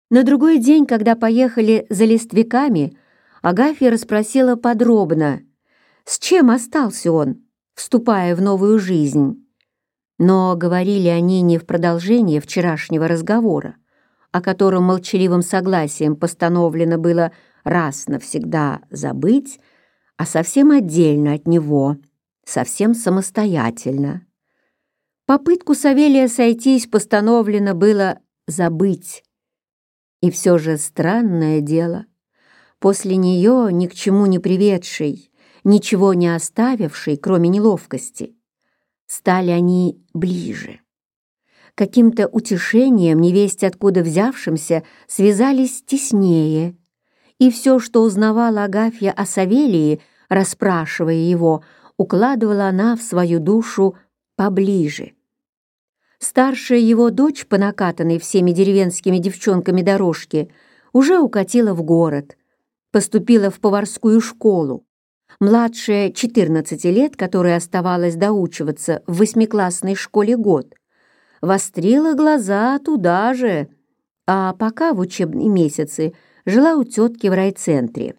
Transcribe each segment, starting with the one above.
На другой день, когда поехали за листвяками, Агафья расспросила подробно, с чем остался он, вступая в новую жизнь. Но говорили они не в продолжение вчерашнего разговора, о котором молчаливым согласием постановлено было раз навсегда забыть, а совсем отдельно от него, совсем самостоятельно. Попытку Савелия сойтись постановлено было забыть. И все же странное дело, после нее ни к чему не приведшей, ничего не оставившей, кроме неловкости, стали они ближе. Каким-то утешением, невесть откуда взявшимся, связались теснее, и все, что узнавала Агафья о Савелии, расспрашивая его, укладывала она в свою душу поближе. Старшая его дочь, по накатанной всеми деревенскими девчонками дорожке, уже укатила в город, поступила в поварскую школу. Младшая 14 лет, которая оставалась доучиваться в 8-классной школе год, вострила глаза туда же, а пока в учебные месяцы жила у тетки в райцентре.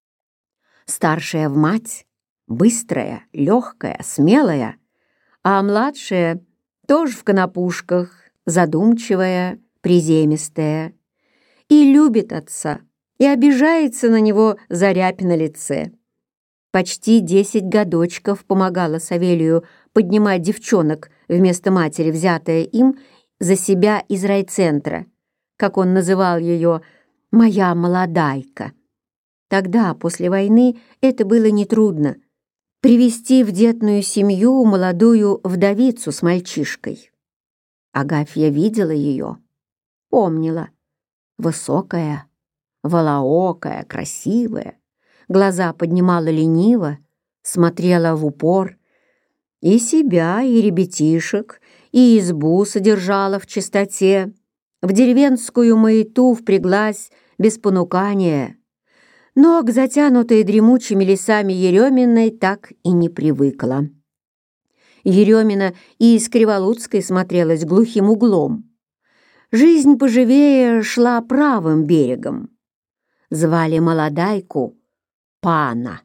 Старшая в мать, быстрая, легкая, смелая, а младшая тоже в конопушках, задумчивая, приземистая, и любит отца, и обижается на него за рябь на лице. Почти 10 годочков помогала Савелию поднимать девчонок вместо матери, взятая им за себя из райцентра, как он называл ее «моя молодайка». Тогда, после войны, это было нетрудно — привести в детную семью молодую вдовицу с мальчишкой. Агафья видела ее, помнила. Высокая, волоокая, красивая, глаза поднимала лениво, смотрела в упор, и себя, и ребятишек, и избу содержала в чистоте, в деревенскую маяту впряглась без понукания, но к затянутой дремучими лесами Ереминой так и не привыкла. Еремина и из Криволуцкой смотрелась глухим углом. Жизнь поживее шла правым берегом. Звали молодайку Пана.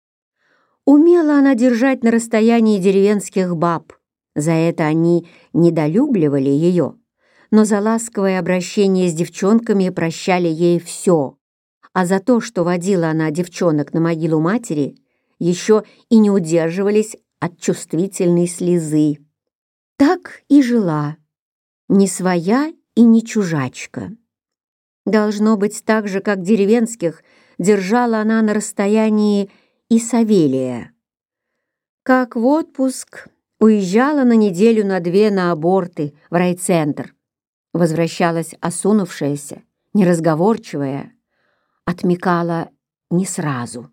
Умела она держать на расстоянии деревенских баб. За это они недолюбливали ее, но за ласковое обращение с девчонками прощали ей все, а за то, что водила она девчонок на могилу матери, еще и не удерживались от чувствительной слезы. Так и жила, не своя и не чужачка. Должно быть, так же, как деревенских, держала она на расстоянии и Савелия. Как в отпуск уезжала на неделю на 2 на аборты в райцентр. Возвращалась осунувшаяся, неразговорчивая, отмекала не сразу.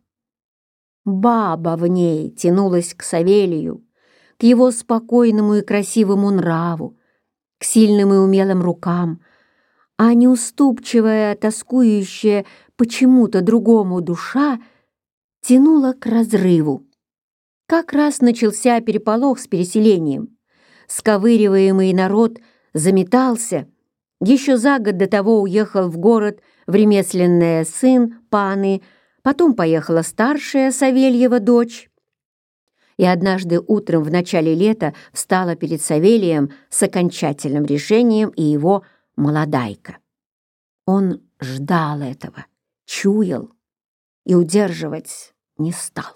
Баба в ней тянулась к Савелию, к его спокойному и красивому нраву, к сильным и умелым рукам, а неуступчивая, тоскующая почему-то другому душа тянула к разрыву. Как раз начался переполох с переселением. Сковыриваемый народ заметался. Еще за год до того уехал в город в ремесленное сын Паны, потом поехала старшая Савельева дочь. И однажды утром в начале лета встала перед Савелием с окончательным решением и его молодайка. Он ждал этого, чуял и удерживать не стал.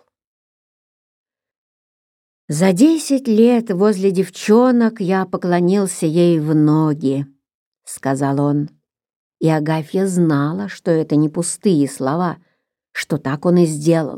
«За 10 лет возле девчонок я поклонился ей в ноги», — сказал он. И Агафья знала, что это не пустые слова, что так он и сделал.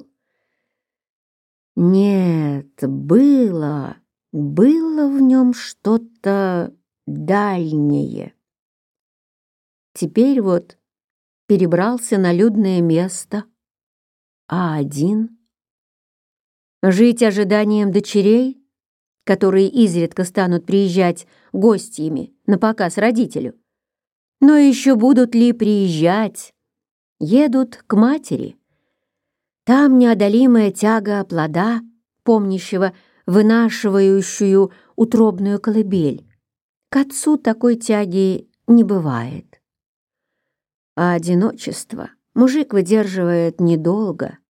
Нет, было в нем что-то дальнее. Теперь вот перебрался на людное место, а один. Жить ожиданием дочерей, которые изредка станут приезжать гостями на показ родителю. Но еще будут ли приезжать? Едут к матери. Там неодолимая тяга плода, помнящего вынашивающую утробную колыбель. К отцу такой тяги не бывает. А одиночество мужик выдерживает недолго.